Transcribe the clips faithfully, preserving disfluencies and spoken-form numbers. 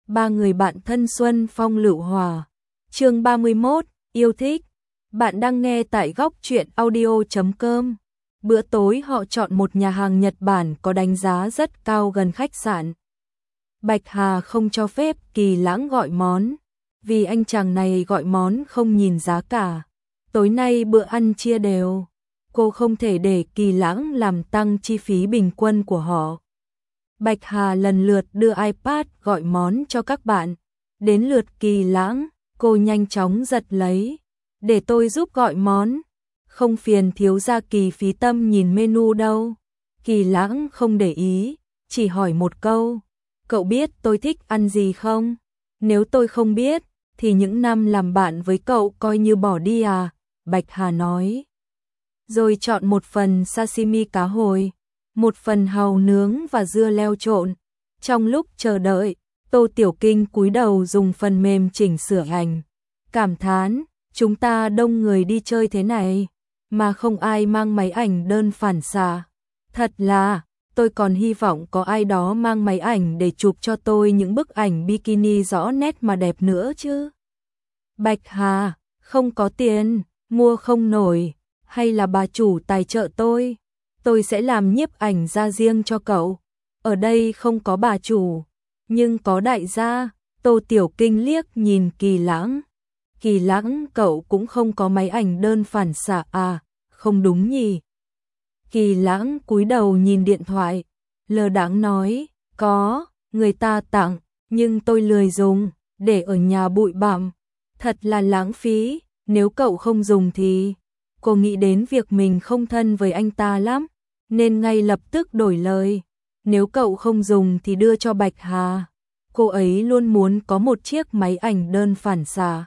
Ba người bạn thân xuân phong lựu hòa. Chương ba mươi mốt, yêu thích. Bạn đang nghe tại góc truyện audio chấm com. Bữa tối họ chọn một nhà hàng Nhật Bản có đánh giá rất cao gần khách sạn. Bạch Hà không cho phép Kỳ Lãng gọi món, vì anh chàng này gọi món không nhìn giá cả. Tối nay bữa ăn chia đều, cô không thể để Kỳ Lãng làm tăng chi phí bình quân của họ. Bạch Hà lần lượt đưa iPad gọi món cho các bạn. Đến lượt Kỳ Lãng, cô nhanh chóng giật lấy. Để tôi giúp gọi món. Không phiền thiếu gia Kỳ phí tâm nhìn menu đâu. Kỳ Lãng không để ý, chỉ hỏi một câu. Cậu biết tôi thích ăn gì không? Nếu tôi không biết, thì những năm làm bạn với cậu coi như bỏ đi à? Bạch Hà nói. Rồi chọn một phần sashimi cá hồi, một phần hàu nướng và dưa leo trộn. Trong lúc chờ đợi, Tô Tiểu Kinh cúi đầu dùng phần mềm chỉnh sửa ảnh. Cảm thán, chúng ta đông người đi chơi thế này, mà không ai mang máy ảnh đơn phản xạ. Thật là, tôi còn hy vọng có ai đó mang máy ảnh để chụp cho tôi những bức ảnh bikini rõ nét mà đẹp nữa chứ. Bạch Hà, không có tiền, mua không nổi, hay là bà chủ tài trợ tôi? Tôi sẽ làm nhiếp ảnh ra riêng cho cậu. Ở đây không có bà chủ, nhưng có đại gia. Tô Tiểu Kinh liếc nhìn Kỳ Lãng. Kỳ Lãng, cậu cũng không có máy ảnh đơn phản xạ à? Không đúng nhỉ? Kỳ Lãng cúi đầu nhìn điện thoại, lơ đãng nói, có, người ta tặng, nhưng tôi lười dùng, để ở nhà bụi bặm, thật là lãng phí. Nếu cậu không dùng thì... Cô nghĩ đến việc mình không thân với anh ta lắm, nên ngay lập tức đổi lời. Nếu cậu không dùng thì đưa cho Bạch Hà. Cô ấy luôn muốn có một chiếc máy ảnh đơn phản xạ.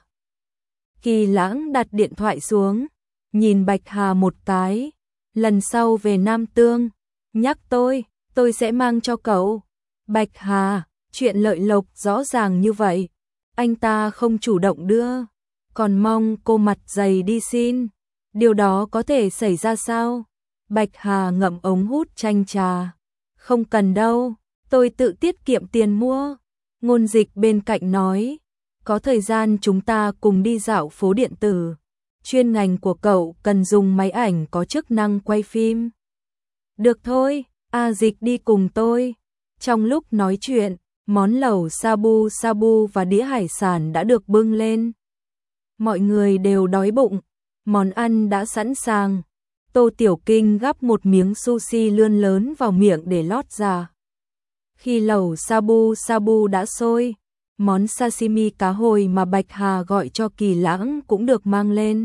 Kỳ Lãng đặt điện thoại xuống, nhìn Bạch Hà một cái. Lần sau về Nam Tương, nhắc tôi, tôi sẽ mang cho cậu. Bạch Hà, chuyện lợi lộc rõ ràng như vậy, anh ta không chủ động đưa, còn mong cô mặt dày đi xin. Điều đó có thể xảy ra sao? Bạch Hà ngậm ống hút chanh trà. Không cần đâu, tôi tự tiết kiệm tiền mua. Ngôn Dịch bên cạnh nói, có thời gian chúng ta cùng đi dạo phố điện tử. Chuyên ngành của cậu cần dùng máy ảnh có chức năng quay phim. Được thôi, A Dịch đi cùng tôi. Trong lúc nói chuyện, món lẩu sabu sabu và đĩa hải sản đã được bưng lên. Mọi người đều đói bụng. Món ăn đã sẵn sàng. Tô Tiểu Kinh gắp một miếng sushi lươn lớn vào miệng để lót ra. Khi lẩu sabu sabu đã sôi, món sashimi cá hồi mà Bạch Hà gọi cho Kỳ Lãng cũng được mang lên.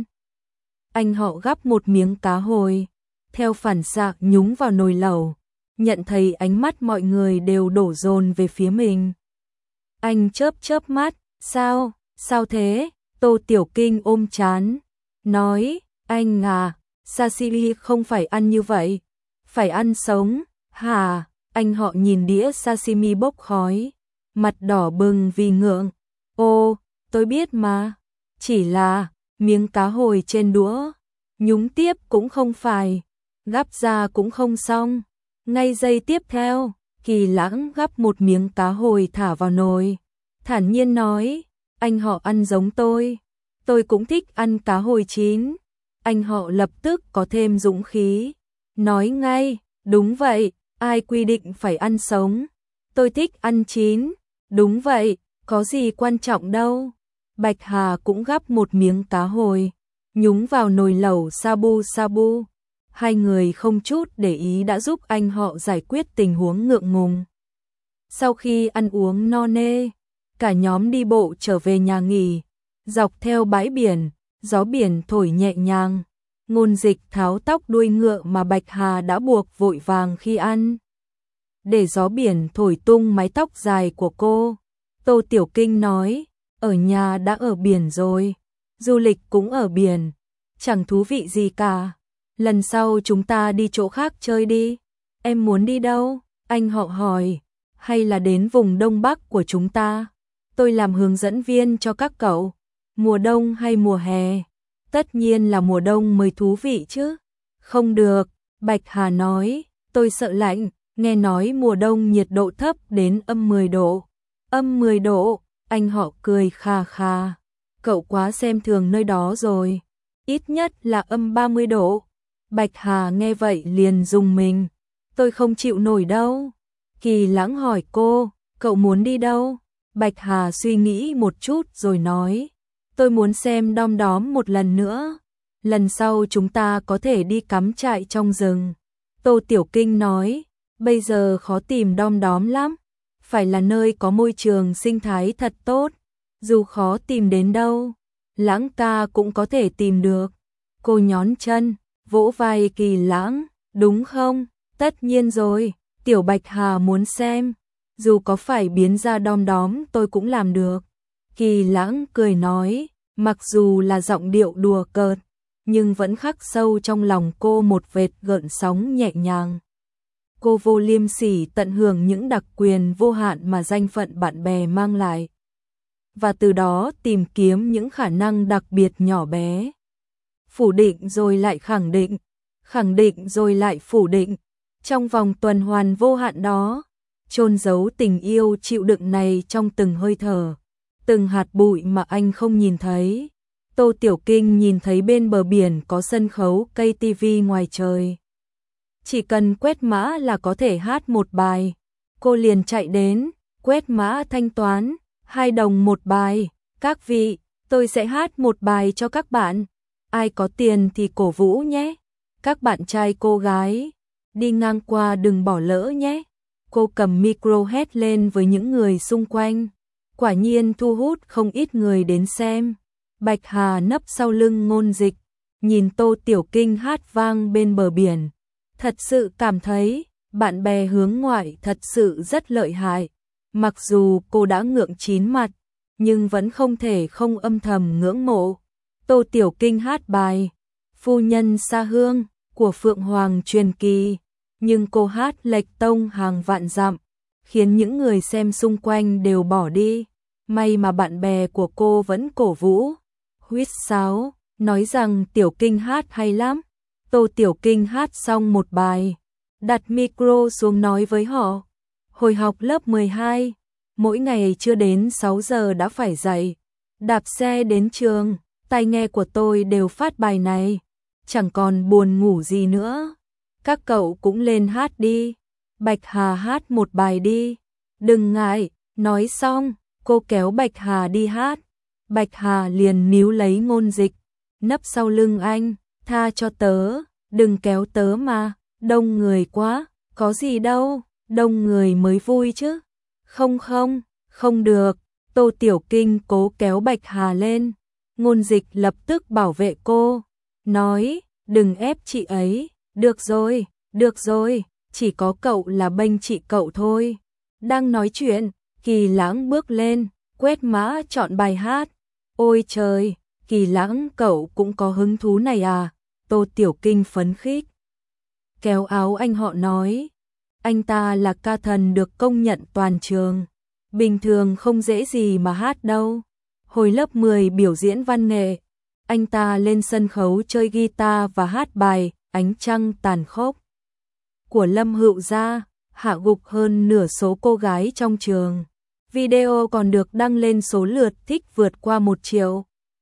Anh họ gắp một miếng cá hồi, theo phản xạ nhúng vào nồi lẩu, nhận thấy ánh mắt mọi người đều đổ dồn về phía mình. Anh chớp chớp mắt, sao, sao thế? Tô Tiểu Kinh ôm trán, nói, anh à, sashimi không phải ăn như vậy, phải ăn sống. Hả? Anh họ nhìn đĩa sashimi bốc khói, mặt đỏ bừng vì ngượng. Ô, tôi biết mà, chỉ là miếng cá hồi trên đũa, nhúng tiếp cũng không phải, gắp ra cũng không xong. Ngay giây tiếp theo, Kỳ Lãng gắp một miếng cá hồi thả vào nồi, thản nhiên nói, anh họ ăn giống tôi. Tôi cũng thích ăn cá hồi chín. Anh họ lập tức có thêm dũng khí, nói ngay, đúng vậy, ai quy định phải ăn sống. Tôi thích ăn chín. Đúng vậy, có gì quan trọng đâu. Bạch Hà cũng gắp một miếng cá hồi, nhúng vào nồi lẩu sabu sabu. Hai người không chút để ý đã giúp anh họ giải quyết tình huống ngượng ngùng. Sau khi ăn uống no nê, cả nhóm đi bộ trở về nhà nghỉ. Dọc theo bãi biển, gió biển thổi nhẹ nhàng. Ngôn Dịch tháo tóc đuôi ngựa mà Bạch Hà đã buộc vội vàng khi ăn, để gió biển thổi tung mái tóc dài của cô. Tô Tiểu Kinh nói, ở nhà đã ở biển rồi, du lịch cũng ở biển, chẳng thú vị gì cả. Lần sau chúng ta đi chỗ khác chơi đi. Em muốn đi đâu? Anh họ hỏi. Hay là đến vùng Đông Bắc của chúng ta? Tôi làm hướng dẫn viên cho các cậu. Mùa đông hay mùa hè? Tất nhiên là mùa đông mới thú vị chứ. Không được, Bạch Hà nói, tôi sợ lạnh, nghe nói mùa đông nhiệt độ thấp đến âm mười độ. Âm mười độ, anh họ cười kha kha. Cậu quá xem thường nơi đó rồi. Ít nhất là âm ba mươi độ. Bạch Hà nghe vậy liền rùng mình. Tôi không chịu nổi đâu. Kỳ Lãng hỏi cô, cậu muốn đi đâu? Bạch Hà suy nghĩ một chút rồi nói, tôi muốn xem Đom Đóm một lần nữa. Lần sau chúng ta có thể đi cắm trại trong rừng. Tô Tiểu Kinh nói, bây giờ khó tìm Đom Đóm lắm. Phải là nơi có môi trường sinh thái thật tốt. Dù khó tìm đến đâu, Lãng ca cũng có thể tìm được. Cô nhón chân, vỗ vai Kỳ Lãng, đúng không? Tất nhiên rồi, Tiểu Bạch Hà muốn xem. Dù có phải biến ra Đom Đóm tôi cũng làm được. Kỳ Lãng cười nói, mặc dù là giọng điệu đùa cợt, nhưng vẫn khắc sâu trong lòng cô một vệt gợn sóng nhẹ nhàng. Cô vô liêm sỉ tận hưởng những đặc quyền vô hạn mà danh phận bạn bè mang lại. Và từ đó tìm kiếm những khả năng đặc biệt nhỏ bé. Phủ định rồi lại khẳng định, khẳng định rồi lại phủ định. Trong vòng tuần hoàn vô hạn đó, chôn giấu tình yêu chịu đựng này trong từng hơi thở, từng hạt bụi mà anh không nhìn thấy. Tô Tiểu Kinh nhìn thấy bên bờ biển có sân khấu cây tivi ngoài trời. Chỉ cần quét mã là có thể hát một bài. Cô liền chạy đến, quét mã thanh toán, hai đồng một bài. Các vị, tôi sẽ hát một bài cho các bạn. Ai có tiền thì cổ vũ nhé. Các bạn trai cô gái, đi ngang qua đừng bỏ lỡ nhé. Cô cầm micro hét lên với những người xung quanh. Quả nhiên thu hút không ít người đến xem. Bạch Hà nấp sau lưng Ngôn Dịch, nhìn Tô Tiểu Kinh hát vang bên bờ biển. Thật sự cảm thấy, bạn bè hướng ngoại thật sự rất lợi hại. Mặc dù cô đã ngượng chín mặt, nhưng vẫn không thể không âm thầm ngưỡng mộ. Tô Tiểu Kinh hát bài Phu Nhân Xa Hương của Phượng Hoàng Truyền Kỳ, nhưng cô hát lệch tông hàng vạn dặm, khiến những người xem xung quanh đều bỏ đi. May mà bạn bè của cô vẫn cổ vũ, huýt sáo, nói rằng Tiểu Kinh hát hay lắm. Tô Tiểu Kinh hát xong một bài, đặt micro xuống nói với họ, hồi học lớp mười hai, mỗi ngày chưa đến sáu giờ đã phải dậy, đạp xe đến trường, tai nghe của tôi đều phát bài này, chẳng còn buồn ngủ gì nữa. Các cậu cũng lên hát đi. Bạch Hà hát một bài đi. Đừng ngại. Nói xong, cô kéo Bạch Hà đi hát. Bạch Hà liền níu lấy Ngôn Dịch, nấp sau lưng anh, tha cho tớ, đừng kéo tớ mà, đông người quá, có gì đâu, đông người mới vui chứ. Không không, không được. Tô Tiểu Kinh cố kéo Bạch Hà lên. Ngôn Dịch lập tức bảo vệ cô, nói, đừng ép chị ấy. Được rồi, được rồi, chỉ có cậu là bênh chị cậu thôi. Đang nói chuyện, Kỳ Lãng bước lên, quét mã chọn bài hát. Ôi trời, Kỳ Lãng cậu cũng có hứng thú này à? Tô Tiểu Kinh phấn khích, kéo áo anh họ nói, anh ta là ca thần được công nhận toàn trường, bình thường không dễ gì mà hát đâu. Hồi lớp mười biểu diễn văn nghệ, anh ta lên sân khấu chơi guitar và hát bài Ánh Trăng Tàn Khốc của Lâm Hữu Gia, hạ gục hơn nửa số cô gái trong trường. Video còn được đăng lên số lượt thích vượt qua một triệu.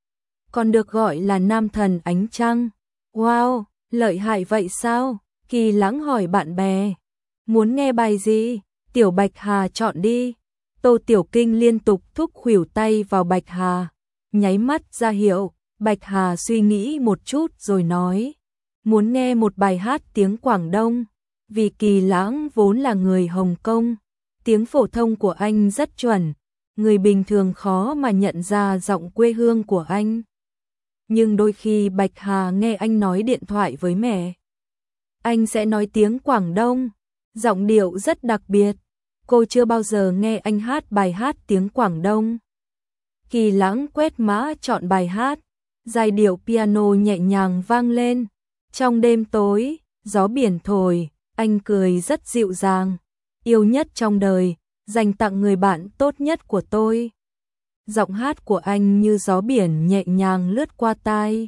Còn được gọi là Nam Thần Ánh Trăng. Wow, lợi hại vậy sao? Kỳ Lãng hỏi bạn bè. Muốn nghe bài gì? Tiểu Bạch Hà chọn đi. Tô Tiểu Kinh liên tục thúc khuỷu tay vào Bạch Hà, nháy mắt ra hiệu. Bạch Hà suy nghĩ một chút rồi nói, muốn nghe một bài hát tiếng Quảng Đông. Vì Kỳ Lãng vốn là người Hồng Kông, tiếng phổ thông của anh rất chuẩn, người bình thường khó mà nhận ra giọng quê hương của anh. Nhưng đôi khi Bạch Hà nghe anh nói điện thoại với mẹ, anh sẽ nói tiếng Quảng Đông, giọng điệu rất đặc biệt. Cô chưa bao giờ nghe anh hát bài hát tiếng Quảng Đông. Kỳ Lãng quét mã chọn bài hát, giai điệu piano nhẹ nhàng vang lên. Trong đêm tối, gió biển thổi, anh cười rất dịu dàng. Yêu nhất trong đời, dành tặng người bạn tốt nhất của tôi. Giọng hát của anh như gió biển nhẹ nhàng lướt qua tai.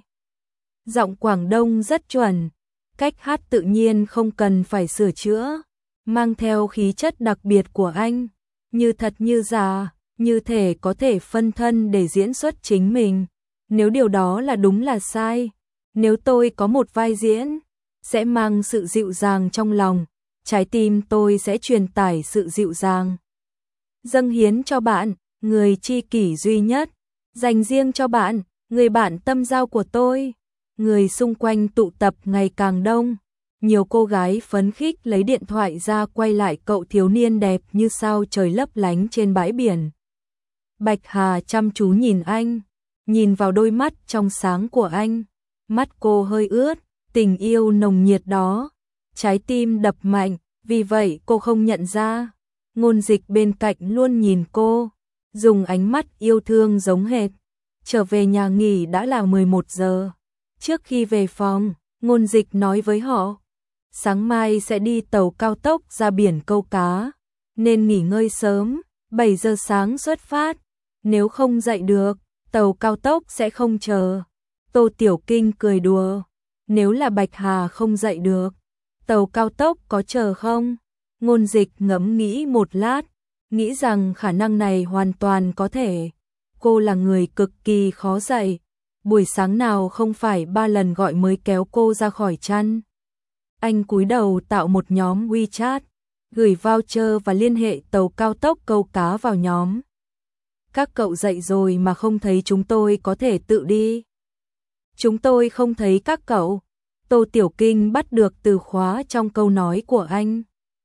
Giọng Quảng Đông rất chuẩn, cách hát tự nhiên không cần phải sửa chữa, mang theo khí chất đặc biệt của anh. như thật như giả, như thể có thể phân thân để diễn xuất chính mình. Nếu điều đó là đúng là sai, nếu tôi có một vai diễn, sẽ mang sự dịu dàng trong lòng, trái tim tôi sẽ truyền tải sự dịu dàng. Dâng hiến cho bạn, người tri kỷ duy nhất, dành riêng cho bạn, người bạn tâm giao của tôi. Người xung quanh tụ tập ngày càng đông, nhiều cô gái phấn khích lấy điện thoại ra quay lại cậu thiếu niên đẹp như sao trời lấp lánh trên bãi biển. Bạch Hà chăm chú nhìn anh, nhìn vào đôi mắt trong sáng của anh, mắt cô hơi ướt, tình yêu nồng nhiệt đó, trái tim đập mạnh, vì vậy cô không nhận ra. Ngôn Dịch bên cạnh luôn nhìn cô, dùng ánh mắt yêu thương giống hệt. Trở về nhà nghỉ đã là mười một giờ. Trước khi về phòng, Ngôn Dịch nói với họ, sáng mai sẽ đi tàu cao tốc ra biển câu cá, nên nghỉ ngơi sớm, bảy giờ sáng xuất phát, nếu không dậy được, tàu cao tốc sẽ không chờ. Tô Tiểu Kinh cười đùa, nếu là Bạch Hà không dậy được, tàu cao tốc có chờ không? Ngôn Dịch ngẫm nghĩ một lát, nghĩ rằng khả năng này hoàn toàn có thể. Cô là người cực kỳ khó dậy, buổi sáng nào không phải ba lần gọi mới kéo cô ra khỏi chăn. Anh cúi đầu tạo một nhóm WeChat, gửi voucher và liên hệ tàu cao tốc câu cá vào nhóm. Các cậu dậy rồi mà không thấy chúng tôi có thể tự đi. Chúng tôi không thấy các cậu. Tô Tiểu Kinh bắt được từ khóa trong câu nói của anh.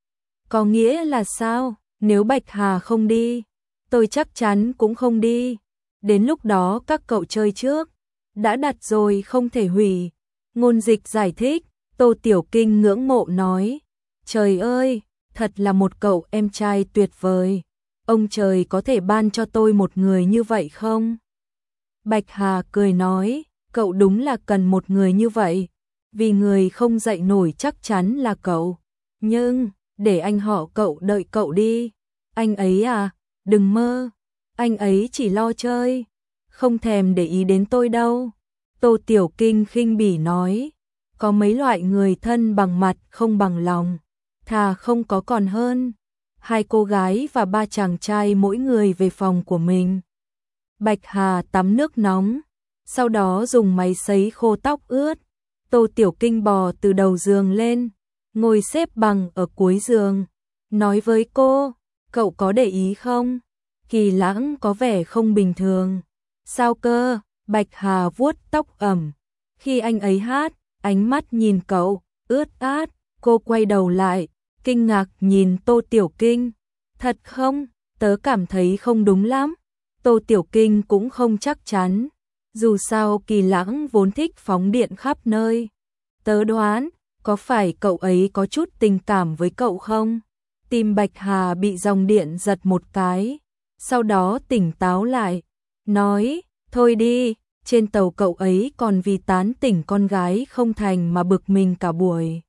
Có nghĩa là sao? Nếu Bạch Hà không đi, tôi chắc chắn cũng không đi. Đến lúc đó các cậu chơi trước. Đã đặt rồi không thể hủy. Ngôn Dịch giải thích. Tô Tiểu Kinh ngưỡng mộ nói. Trời ơi, thật là một cậu em trai tuyệt vời. Ông trời có thể ban cho tôi một người như vậy không? Bạch Hà cười nói. Cậu đúng là cần một người như vậy. Vì người không dậy nổi chắc chắn là cậu. Nhưng, để anh họ cậu đợi cậu đi. Anh ấy à, đừng mơ. Anh ấy chỉ lo chơi. Không thèm để ý đến tôi đâu. Tô Tiểu Kinh khinh bỉ nói. Có mấy loại người thân bằng mặt không bằng lòng. Thà không có còn hơn. Hai cô gái và ba chàng trai mỗi người về phòng của mình. Bạch Hà tắm nước nóng. Sau đó dùng máy sấy khô tóc ướt. Tô Tiểu Kinh bò từ đầu giường lên, ngồi xếp bằng ở cuối giường, nói với cô, cậu có để ý không? Kỳ Lãng có vẻ không bình thường. Sao cơ? Bạch Hà vuốt tóc ẩm. Khi anh ấy hát, ánh mắt nhìn cậu, ướt át, cô quay đầu lại, kinh ngạc nhìn Tô Tiểu Kinh. Thật không? Tớ cảm thấy không đúng lắm. Tô Tiểu Kinh cũng không chắc chắn. Dù sao Kỳ Lãng vốn thích phóng điện khắp nơi. Tớ đoán, có phải cậu ấy có chút tình cảm với cậu không? Tim Bạch Hà bị dòng điện giật một cái, sau đó tỉnh táo lại, nói, thôi đi, trên tàu cậu ấy còn vì tán tỉnh con gái không thành mà bực mình cả buổi.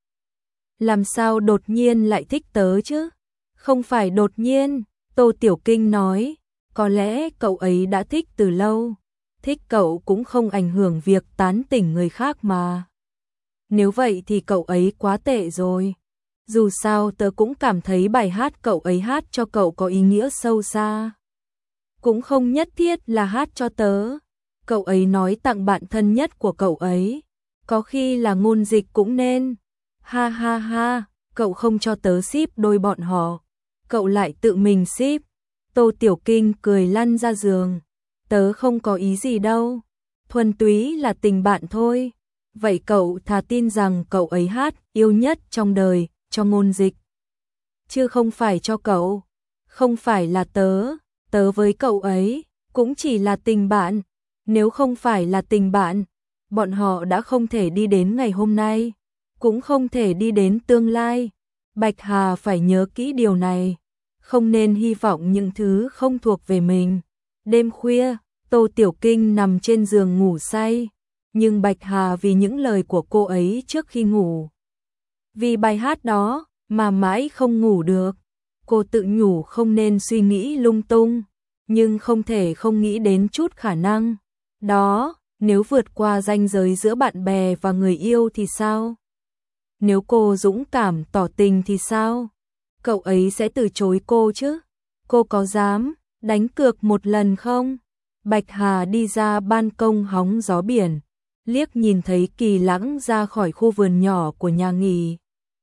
Làm sao đột nhiên lại thích tớ chứ? Không phải đột nhiên, Tô Tiểu Kinh nói, có lẽ cậu ấy đã thích từ lâu. Thích cậu cũng không ảnh hưởng việc tán tỉnh người khác mà. Nếu vậy thì cậu ấy quá tệ rồi. Dù sao tớ cũng cảm thấy bài hát cậu ấy hát cho cậu có ý nghĩa sâu xa. Cũng không nhất thiết là hát cho tớ. Cậu ấy nói tặng bạn thân nhất của cậu ấy. Có khi là Ngôn Dịch cũng nên. Ha ha ha, cậu không cho tớ ship đôi bọn họ. Cậu lại tự mình ship. Tô Tiểu Kinh cười lăn ra giường. Tớ không có ý gì đâu. Thuần túy là tình bạn thôi. Vậy cậu thà tin rằng cậu ấy hát yêu nhất trong đời cho Ngôn Dịch, chứ không phải cho cậu. Không phải là tớ. Tớ với cậu ấy cũng chỉ là tình bạn. Nếu không phải là tình bạn, bọn họ đã không thể đi đến ngày hôm nay, cũng không thể đi đến tương lai. Bạch Hà phải nhớ kỹ điều này. Không nên hy vọng những thứ không thuộc về mình. Đêm khuya, Tô Tiểu Kinh nằm trên giường ngủ say. Nhưng Bạch Hà vì những lời của cô ấy trước khi ngủ, vì bài hát đó mà mãi không ngủ được. Cô tự nhủ không nên suy nghĩ lung tung, nhưng không thể không nghĩ đến chút khả năng. Đó, nếu vượt qua ranh giới giữa bạn bè và người yêu thì sao? Nếu cô dũng cảm tỏ tình thì sao? Cậu ấy sẽ từ chối cô chứ? cô có dám đánh cược một lần không? Bạch Hà đi ra ban công hóng gió biển, liếc nhìn thấy Kỳ Lãng ra khỏi khu vườn nhỏ của nhà nghỉ.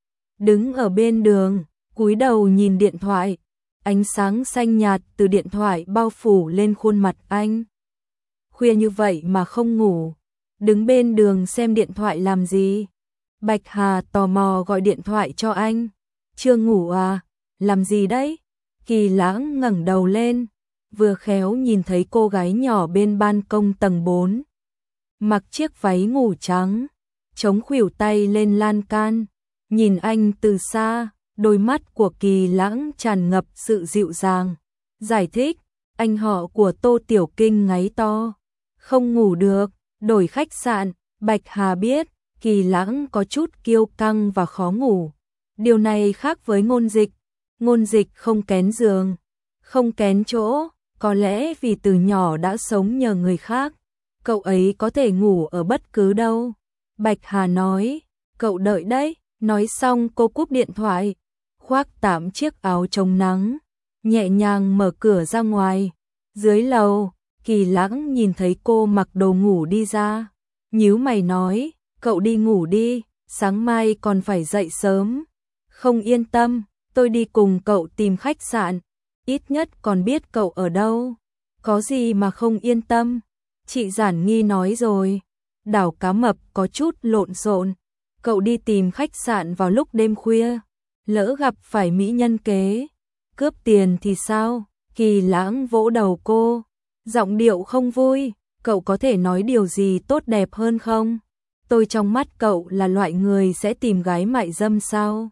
Đứng ở bên đường, cúi đầu nhìn điện thoại, ánh sáng xanh nhạt từ điện thoại bao phủ lên khuôn mặt anh. Khuya như vậy mà không ngủ, đứng bên đường xem điện thoại làm gì? Bạch Hà tò mò gọi điện thoại cho anh. Chưa ngủ à? Làm gì đấy? Kỳ Lãng ngẩng đầu lên, vừa khéo nhìn thấy cô gái nhỏ bên ban công tầng bốn. Mặc chiếc váy ngủ trắng, chống khuỷu tay lên lan can, nhìn anh từ xa, đôi mắt của Kỳ Lãng tràn ngập sự dịu dàng. Giải thích, anh họ của Tô Tiểu Kinh ngáy to, không ngủ được, đổi khách sạn. Bạch Hà biết, Kỳ Lãng có chút kiêu căng và khó ngủ. Điều này khác với Ngôn Dịch. Ngôn Dịch không kén giường, không kén chỗ, có lẽ vì từ nhỏ đã sống nhờ người khác. Cậu ấy có thể ngủ ở bất cứ đâu. Bạch Hà nói, cậu đợi đấy. Nói xong cô cúp điện thoại, khoác tạm chiếc áo chống nắng, nhẹ nhàng mở cửa ra ngoài. Dưới lầu, Kỳ Lãng nhìn thấy cô mặc đồ ngủ đi ra, nhíu mày nói, cậu đi ngủ đi, sáng mai còn phải dậy sớm. Không yên tâm, tôi đi cùng cậu tìm khách sạn, ít nhất còn biết cậu ở đâu. Có gì mà không yên tâm, chị Giản Nghi nói rồi. Đảo Cá Mập có chút lộn xộn. Cậu đi tìm khách sạn vào lúc đêm khuya, lỡ gặp phải mỹ nhân kế, cướp tiền thì sao? Kỳ Lãng vỗ đầu cô, giọng điệu không vui, cậu có thể nói điều gì tốt đẹp hơn không? Tôi trong mắt cậu là loại người sẽ tìm gái mại dâm sao?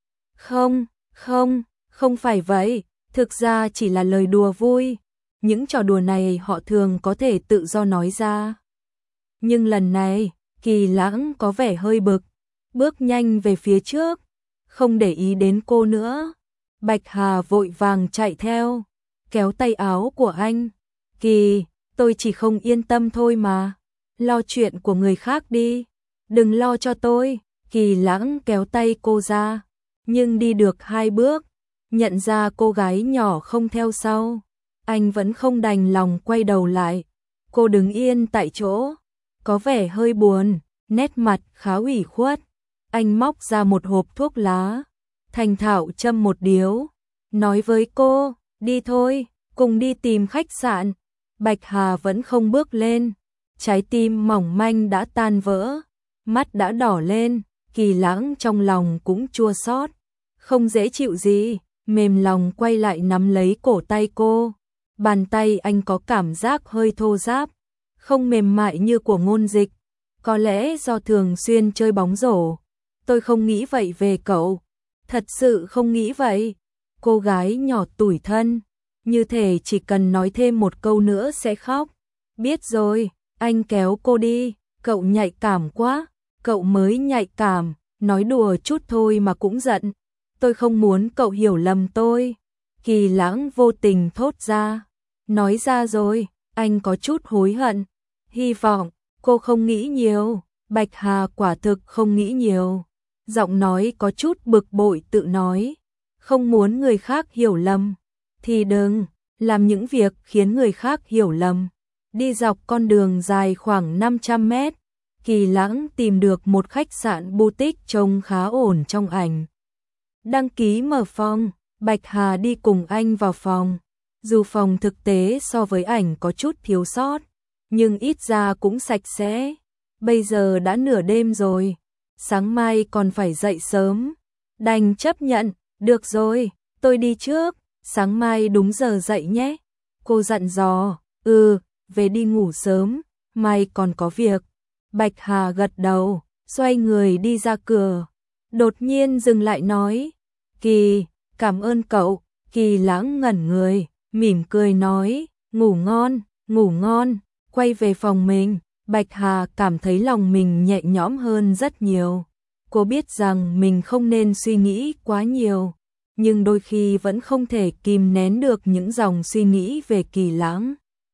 Không, không, không phải vậy, thực ra chỉ là lời đùa vui. Những trò đùa này họ thường có thể tự do nói ra. Nhưng lần này, Kỳ Lãng có vẻ hơi bực, bước nhanh về phía trước, không để ý đến cô nữa. Bạch Hà vội vàng chạy theo, kéo tay áo của anh. Kỳ, tôi chỉ không yên tâm thôi mà, lo chuyện của người khác đi, đừng lo cho tôi. Kỳ Lãng kéo tay cô ra, nhưng đi được hai bước, nhận ra cô gái nhỏ không theo sau. Anh vẫn không đành lòng quay đầu lại. Cô đứng yên tại chỗ, có vẻ hơi buồn, nét mặt khá ủy khuất. Anh móc ra một hộp thuốc lá, thành thạo châm một điếu, nói với cô, đi thôi, cùng đi tìm khách sạn. Bạch Hà vẫn không bước lên, trái tim mỏng manh đã tan vỡ, mắt đã đỏ lên. Kỳ Lãng trong lòng cũng chua xót, không dễ chịu gì, mềm lòng quay lại nắm lấy cổ tay cô. Bàn tay anh có cảm giác hơi thô ráp, không mềm mại như của Ngôn Dịch. Có lẽ do thường xuyên chơi bóng rổ. Tôi không nghĩ vậy về cậu, thật sự không nghĩ vậy. Cô gái nhỏ tủi thân, như thể chỉ cần nói thêm một câu nữa sẽ khóc. Biết rồi, anh kéo cô đi, cậu nhạy cảm quá. Cậu mới nhạy cảm, nói đùa chút thôi mà cũng giận. Tôi không muốn cậu hiểu lầm tôi. Kỳ Lãng vô tình thốt ra. Nói ra rồi, anh có chút hối hận. Hy vọng cô không nghĩ nhiều. Bạch Hà quả thực không nghĩ nhiều. Giọng nói có chút bực bội tự nói. Không muốn người khác hiểu lầm thì đừng làm những việc khiến người khác hiểu lầm. Đi dọc con đường dài khoảng năm trăm mét, Kỳ Lãng tìm được một khách sạn boutique trông khá ổn trong ảnh. Đăng ký mở phòng, Bạch Hà đi cùng anh vào phòng. Dù phòng thực tế so với ảnh có chút thiếu sót, nhưng ít ra cũng sạch sẽ. Bây giờ đã nửa đêm rồi, sáng mai còn phải dậy sớm. Đành chấp nhận, được rồi, tôi đi trước, sáng mai đúng giờ dậy nhé. Cô dặn dò, ừ, về đi ngủ sớm, mai còn có việc. Bạch Hà gật đầu, xoay người đi ra cửa. Đột nhiên dừng lại nói, Kỳ, cảm ơn cậu. Kỳ Lãng ngẩn người, mỉm cười nói, ngủ ngon, ngủ ngon. Quay về phòng mình, Bạch Hà cảm thấy lòng mình nhẹ nhõm hơn rất nhiều. Cô biết rằng mình không nên suy nghĩ quá nhiều, nhưng đôi khi vẫn không thể kìm nén được những dòng suy nghĩ về Kỳ Lãng.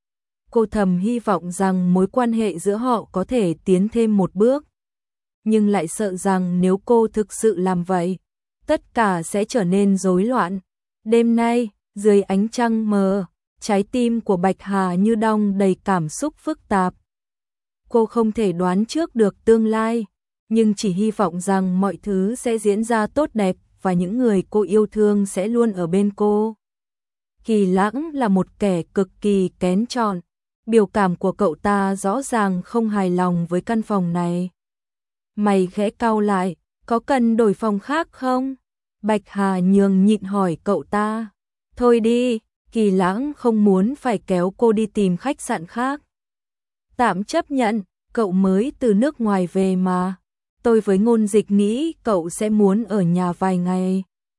Cô thầm hy vọng rằng mối quan hệ giữa họ có thể tiến thêm một bước, nhưng lại sợ rằng nếu cô thực sự làm vậy, tất cả sẽ trở nên rối loạn. Đêm nay, Dưới ánh trăng mờ, trái tim của Bạch Hà như đong đầy cảm xúc phức tạp. Cô không thể đoán trước được tương lai, nhưng chỉ hy vọng rằng mọi thứ sẽ diễn ra tốt đẹp và những người cô yêu thương sẽ luôn ở bên cô. Kỳ Lãng là một kẻ cực kỳ kén chọn, biểu cảm của cậu ta rõ ràng không hài lòng với căn phòng này. Mày khẽ cau lại, có cần đổi phòng khác không? Bạch Hà nhường nhịn hỏi cậu ta. Thôi đi, Kỳ Lãng không muốn phải kéo cô đi tìm khách sạn khác. Tạm chấp nhận, cậu mới từ nước ngoài về mà. Tôi với Ngôn Dịch nghĩ cậu sẽ muốn ở nhà vài ngày,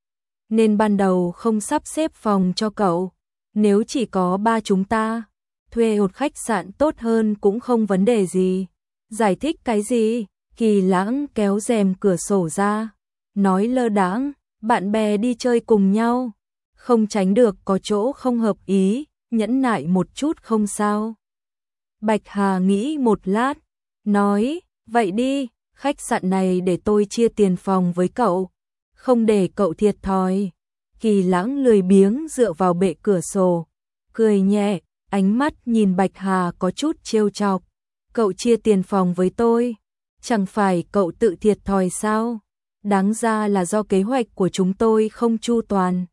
nên ban đầu không sắp xếp phòng cho cậu. Nếu chỉ có ba chúng ta, thuê một khách sạn tốt hơn cũng không vấn đề gì. Giải thích cái gì? Kỳ Lãng kéo rèm cửa sổ ra, nói lơ đãng, bạn bè đi chơi cùng nhau, không tránh được có chỗ không hợp ý, nhẫn nại một chút không sao. Bạch Hà nghĩ một lát, nói, vậy đi, khách sạn này để tôi chia tiền phòng với cậu, không để cậu thiệt thòi. Kỳ Lãng lười biếng dựa vào bệ cửa sổ, cười nhẹ, ánh mắt nhìn Bạch Hà có chút trêu chọc. Cậu chia tiền phòng với tôi, chẳng phải cậu tự thiệt thòi sao? Đáng ra là do kế hoạch của chúng tôi không chu toàn.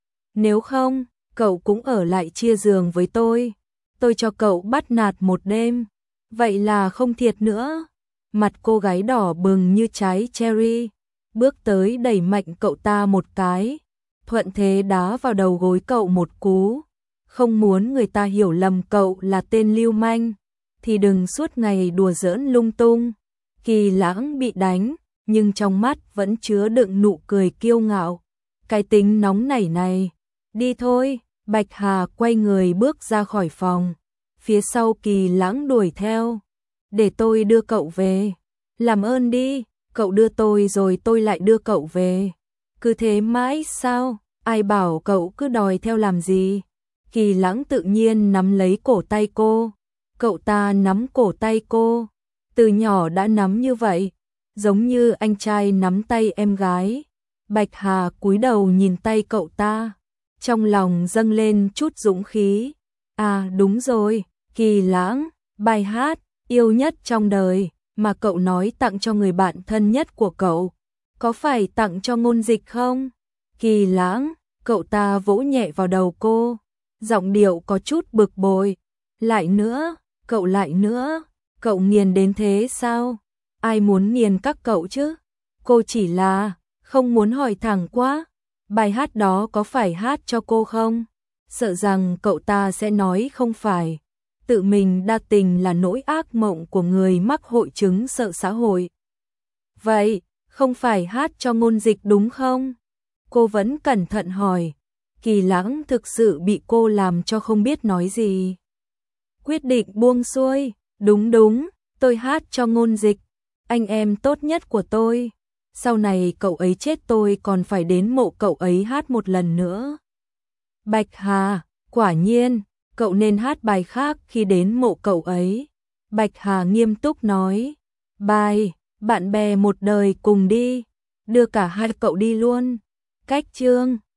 Nếu không, cậu cũng ở lại chia giường với tôi. Tôi cho cậu bắt nạt một đêm, vậy là không thiệt nữa. Mặt cô gái đỏ bừng như trái cherry, bước tới đẩy mạnh cậu ta một cái, thuận thế đá vào đầu gối cậu một cú. Không muốn người ta hiểu lầm cậu là tên lưu manh, thì đừng suốt ngày đùa giỡn lung tung. Kỳ Lãng bị đánh, nhưng trong mắt vẫn chứa đựng nụ cười kiêu ngạo. Cái tính nóng nảy này, đi thôi. Bạch Hà quay người bước ra khỏi phòng, phía sau Kỳ Lãng đuổi theo. Để tôi đưa cậu về. Làm ơn đi, cậu đưa tôi rồi tôi lại đưa cậu về. Cứ thế mãi sao? Ai bảo cậu cứ đòi theo làm gì? Kỳ Lãng tự nhiên nắm lấy cổ tay cô. Cậu ta nắm cổ tay cô, từ nhỏ đã nắm như vậy, giống như anh trai nắm tay em gái. Bạch Hà cúi đầu nhìn tay cậu ta, trong lòng dâng lên chút dũng khí. À đúng rồi, Kỳ Lãng, bài hát yêu nhất trong đời mà cậu nói tặng cho người bạn thân nhất của cậu, có phải tặng cho Ngôn Dịch không? Kỳ Lãng, cậu ta vỗ nhẹ vào đầu cô, giọng điệu có chút bực bội. Lại nữa, cậu lại nữa, cậu nghiền đến thế sao? Ai muốn nghiền các cậu chứ? Cô chỉ là không muốn hỏi thẳng quá. Bài hát đó có phải hát cho cô không? Sợ rằng cậu ta sẽ nói không phải. Tự mình đa tình là nỗi ác mộng của người mắc hội chứng sợ xã hội. Vậy, không phải hát cho Ngôn Dịch đúng không? Cô vẫn cẩn thận hỏi. Kỳ Lãng thực sự bị cô làm cho không biết nói gì. Quyết định buông xuôi, đúng đúng, tôi hát cho Ngôn Dịch, anh em tốt nhất của tôi. Sau này cậu ấy chết tôi còn phải đến mộ cậu ấy hát một lần nữa. Bạch Hà, quả nhiên, cậu nên hát bài khác khi đến mộ cậu ấy. Bạch Hà nghiêm túc nói, bài, bạn bè một đời cùng đi, đưa cả hai cậu đi luôn. Cách chương